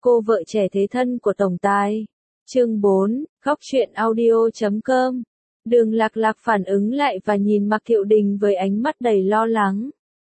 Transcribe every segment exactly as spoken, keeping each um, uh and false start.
Cô vợ trẻ thế thân của tổng tài. Chương bốn, góc truyện audio chấm com. Đường Lạc Lạc phản ứng lại và nhìn Mạc Thiệu Đình với ánh mắt đầy lo lắng.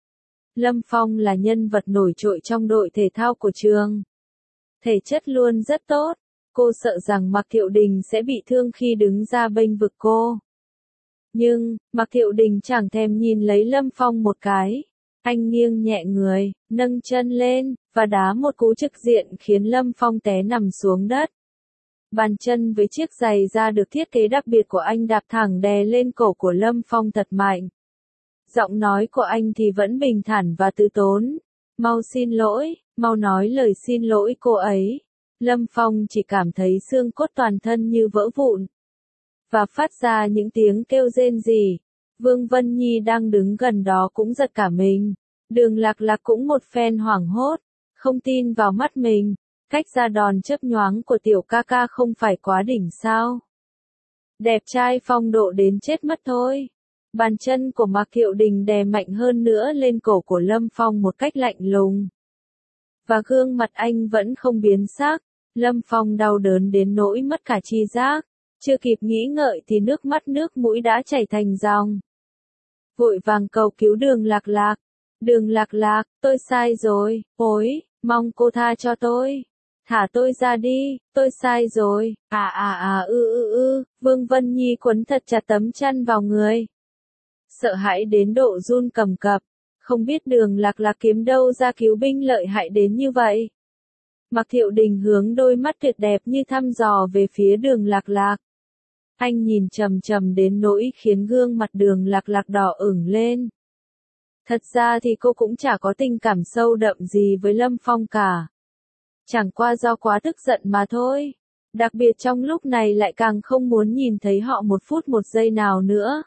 Lâm Phong là nhân vật nổi trội trong đội thể thao của trường. Thể chất luôn rất tốt. Cô sợ rằng Mạc Thiệu Đình sẽ bị thương khi đứng ra bênh vực cô. Nhưng, Mạc Thiệu Đình chẳng thèm nhìn lấy Lâm Phong một cái. Anh nghiêng nhẹ người, nâng chân lên, và đá một cú trực diện khiến Lâm Phong té nằm xuống đất. Bàn chân với chiếc giày da được thiết kế đặc biệt của anh đạp thẳng đè lên cổ của Lâm Phong thật mạnh. Giọng nói của anh thì vẫn bình thản và từ tốn. Mau xin lỗi, mau nói lời xin lỗi cô ấy. Lâm Phong chỉ cảm thấy xương cốt toàn thân như vỡ vụn. Và phát ra những tiếng kêu rên rỉ. Vương Vân Nhi đang đứng gần đó cũng giật cả mình. Đường Lạc Lạc cũng một phen hoảng hốt. Không tin vào mắt mình. Cách ra đòn chớp nhoáng của tiểu ca ca không phải quá đỉnh sao. Đẹp trai phong độ đến chết mất thôi. Bàn chân của Mạc Thiệu Đình đè mạnh hơn nữa lên cổ của Lâm Phong một cách lạnh lùng. Và gương mặt anh vẫn không biến sắc. Lâm Phong đau đớn đến nỗi mất cả tri giác. Chưa kịp nghĩ ngợi thì nước mắt nước mũi đã chảy thành dòng. Vội vàng cầu cứu Đường Lạc Lạc. Đường Lạc Lạc, tôi sai rồi, ôi, mong cô tha cho tôi. Thả tôi ra đi, tôi sai rồi, à à à ư ư ư, Vương Vân Nhi quấn thật chặt tấm chăn vào người. Sợ hãi đến độ run cầm cập, không biết Đường Lạc Lạc kiếm đâu ra cứu binh lợi hại đến như vậy. Mạc Thiệu Đình hướng đôi mắt tuyệt đẹp như thăm dò về phía Đường Lạc Lạc. Anh nhìn trầm trầm đến nỗi khiến gương mặt Đường Lạc Lạc đỏ ửng lên. Thật ra thì cô cũng chả có tình cảm sâu đậm gì với Lâm Phong cả. Chẳng qua do quá tức giận mà thôi. Đặc biệt trong lúc này lại càng không muốn nhìn thấy họ một phút một giây nào nữa.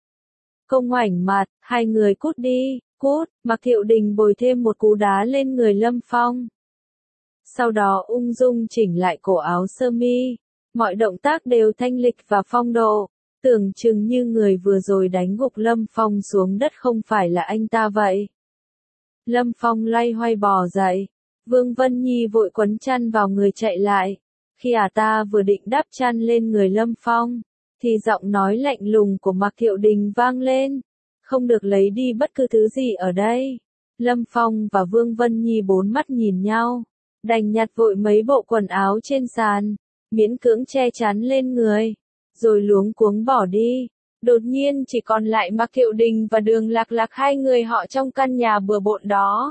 Cô ngoảnh mặt, hai người cút đi, cút, Mạc Thiệu Đình bồi thêm một cú đá lên người Lâm Phong. Sau đó ung dung chỉnh lại cổ áo sơ mi. Mọi động tác đều thanh lịch và phong độ. Tưởng chừng như người vừa rồi đánh gục Lâm Phong xuống đất không phải là anh ta vậy. Lâm Phong loay hoay bò dậy. Vương Vân Nhi vội quấn chăn vào người chạy lại. Khi ả ta vừa định đắp chăn lên người Lâm Phong, thì giọng nói lạnh lùng của Mạc Thiệu Đình vang lên. Không được lấy đi bất cứ thứ gì ở đây. Lâm Phong và Vương Vân Nhi bốn mắt nhìn nhau. Đành nhặt vội mấy bộ quần áo trên sàn. Miễn cưỡng che chắn lên người. Rồi luống cuống bỏ đi. Đột nhiên chỉ còn lại Mạc Thiệu Đình và Đường Lạc Lạc hai người họ trong căn nhà bừa bộn đó.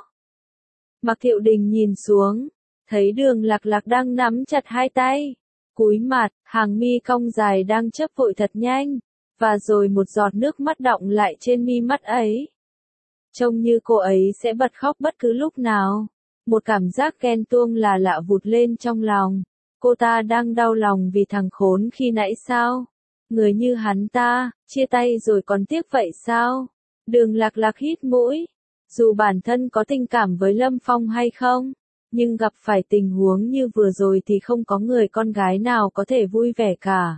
Mạc Thiệu Đình nhìn xuống, thấy Đường Lạc Lạc đang nắm chặt hai tay, cúi mặt, hàng mi cong dài đang chớp vội thật nhanh, và rồi một giọt nước mắt đọng lại trên mi mắt ấy. Trông như cô ấy sẽ bật khóc bất cứ lúc nào. Một cảm giác ghen tuông là lạ vụt lên trong lòng. Cô ta đang đau lòng vì thằng khốn khi nãy sao? Người như hắn ta, chia tay rồi còn tiếc vậy sao? Đường Lạc Lạc hít mũi. Dù bản thân có tình cảm với Lâm Phong hay không, nhưng gặp phải tình huống như vừa rồi thì không có người con gái nào có thể vui vẻ cả.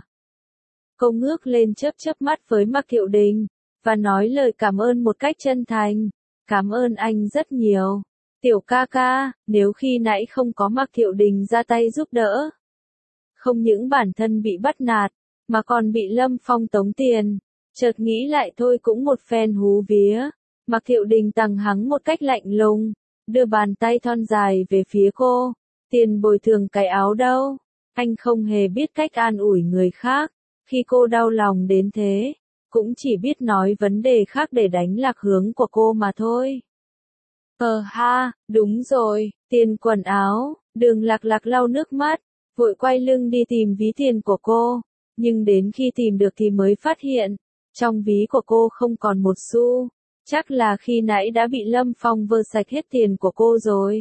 Cô ngước lên chớp chớp mắt với Mạc Thiệu Đình, và nói lời cảm ơn một cách chân thành. Cảm ơn anh rất nhiều. Tiểu ca ca, nếu khi nãy không có Mạc Thiệu Đình ra tay giúp đỡ, không những bản thân bị bắt nạt, mà còn bị Lâm Phong tống tiền. Chợt nghĩ lại thôi cũng một phen hú vía. Mạc Thiệu Đình tằng hắng một cách lạnh lùng, đưa bàn tay thon dài về phía cô. Tiền bồi thường cái áo đâu? Anh không hề biết cách an ủi người khác. Khi cô đau lòng đến thế, cũng chỉ biết nói vấn đề khác để đánh lạc hướng của cô mà thôi. Ờ ha, đúng rồi, tiền quần áo. Đường Lạc Lạc lau nước mắt, vội quay lưng đi tìm ví tiền của cô. Nhưng đến khi tìm được thì mới phát hiện, trong ví của cô không còn một xu. Chắc là khi nãy đã bị Lâm Phong vơ sạch hết tiền của cô rồi.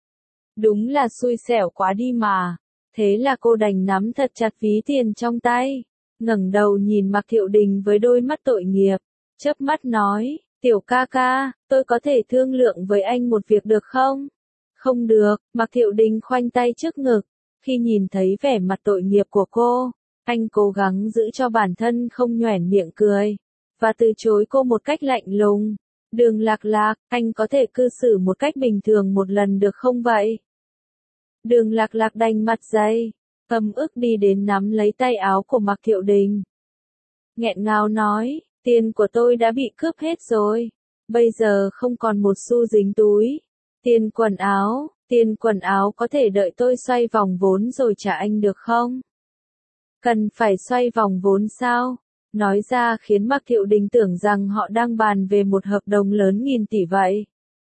Đúng là xui xẻo quá đi mà. Thế là cô đành nắm thật chặt ví tiền trong tay. Ngẩng đầu nhìn Mạc Thiệu Đình với đôi mắt tội nghiệp. Chớp mắt nói, tiểu ca ca, tôi có thể thương lượng với anh một việc được không? Không được, Mạc Thiệu Đình khoanh tay trước ngực. Khi nhìn thấy vẻ mặt tội nghiệp của cô, anh cố gắng giữ cho bản thân không nhoẻn miệng cười. Và từ chối cô một cách lạnh lùng. Đường Lạc Lạc, anh có thể cư xử một cách bình thường một lần được không vậy? Đường Lạc Lạc đành mặt dày, ấm ức đi đến nắm lấy tay áo của Mạc Thiệu Đình. Nghẹn ngào nói, tiền của tôi đã bị cướp hết rồi, bây giờ không còn một xu dính túi. Tiền quần áo, tiền quần áo có thể đợi tôi xoay vòng vốn rồi trả anh được không? Cần phải xoay vòng vốn sao? Nói ra khiến Mạc Thiệu Đình tưởng rằng họ đang bàn về một hợp đồng lớn nghìn tỷ vậy.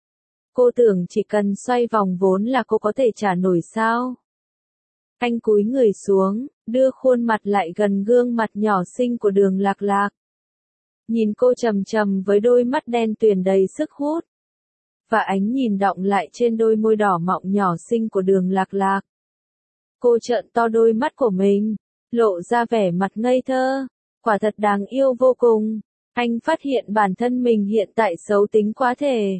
Cô tưởng chỉ cần xoay vòng vốn là cô có thể trả nổi sao? Anh cúi người xuống, đưa khuôn mặt lại gần gương mặt nhỏ xinh của Đường Lạc Lạc. Nhìn cô trầm trầm với đôi mắt đen tuyền đầy sức hút. Và ánh nhìn đọng lại trên đôi môi đỏ mọng nhỏ xinh của Đường Lạc Lạc. Cô trợn to đôi mắt của mình, lộ ra vẻ mặt ngây thơ, quả thật đáng yêu vô cùng. Anh phát hiện bản thân mình hiện tại xấu tính quá thể.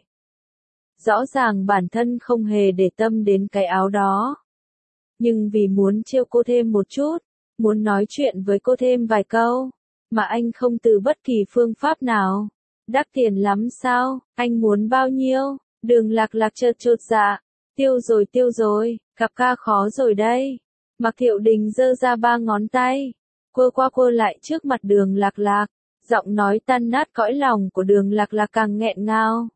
Rõ ràng bản thân không hề để tâm đến cái áo đó. Nhưng vì muốn trêu cô thêm một chút, muốn nói chuyện với cô thêm vài câu, mà anh không từ bất kỳ phương pháp nào. Đắt tiền lắm sao, anh muốn bao nhiêu? Đường Lạc Lạc chợt chột dạ, tiêu rồi tiêu rồi, cặp ca khó rồi đây. Mạc Thiệu Đình giơ ra ba ngón tay, quơ qua quơ lại trước mặt Đường Lạc Lạc, giọng nói tan nát cõi lòng của Đường Lạc Lạc càng nghẹn ngào.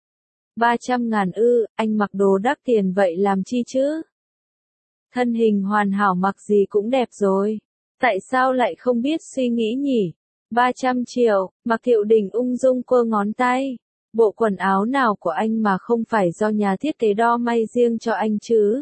Ba trăm ngàn ư, anh mặc đồ đắt tiền vậy làm chi chứ? Thân hình hoàn hảo mặc gì cũng đẹp rồi. Tại sao lại không biết suy nghĩ nhỉ? Ba trăm triệu, Mạc Thiệu Đình ung dung quơ ngón tay. Bộ quần áo nào của anh mà không phải do nhà thiết kế đo may riêng cho anh chứ?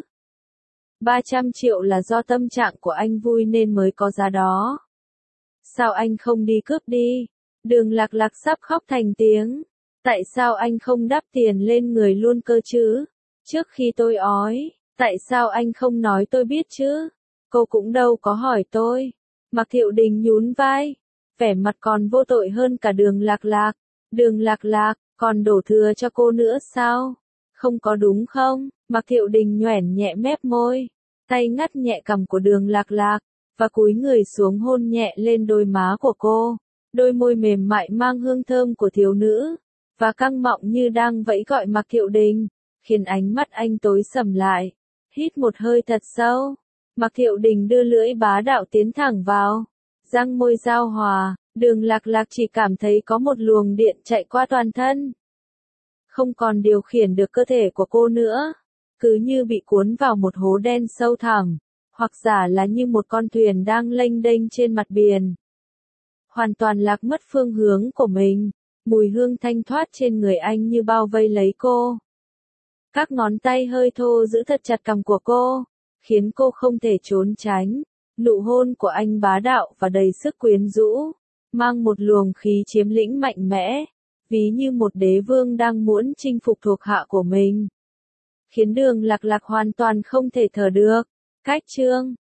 Ba trăm triệu là do tâm trạng của anh vui nên mới có giá đó. Sao anh không đi cướp đi? Đường Lạc Lạc sắp khóc thành tiếng. Tại sao anh không đắp tiền lên người luôn cơ chứ? Trước khi tôi ói, tại sao anh không nói tôi biết chứ? Cô cũng đâu có hỏi tôi. Mạc Thiệu Đình nhún vai, vẻ mặt còn vô tội hơn cả Đường Lạc Lạc. Đường Lạc Lạc, còn đổ thừa cho cô nữa sao? Không có đúng không? Mạc Thiệu Đình nhoẻn nhẹ mép môi, tay ngắt nhẹ cằm của Đường Lạc Lạc, và cúi người xuống hôn nhẹ lên đôi má của cô. Đôi môi mềm mại mang hương thơm của thiếu nữ, và căng mọng như đang vẫy gọi Mạc Thiệu Đình, khiến ánh mắt anh tối sầm lại. Hít một hơi thật sâu, Mạc Thiệu Đình đưa lưỡi bá đạo tiến thẳng vào, răng môi giao hòa. Đường Lạc Lạc chỉ cảm thấy có một luồng điện chạy qua toàn thân. Không còn điều khiển được cơ thể của cô nữa, cứ như bị cuốn vào một hố đen sâu thẳm, hoặc giả là như một con thuyền đang lênh đênh trên mặt biển. Hoàn toàn lạc mất phương hướng của mình, mùi hương thanh thoát trên người anh như bao vây lấy cô. Các ngón tay hơi thô giữ thật chặt cằm của cô, khiến cô không thể trốn tránh. Nụ hôn của anh bá đạo và đầy sức quyến rũ, mang một luồng khí chiếm lĩnh mạnh mẽ, ví như một đế vương đang muốn chinh phục thuộc hạ của mình. Khiến Đường Lạc Lạc hoàn toàn không thể thở được. Cách chương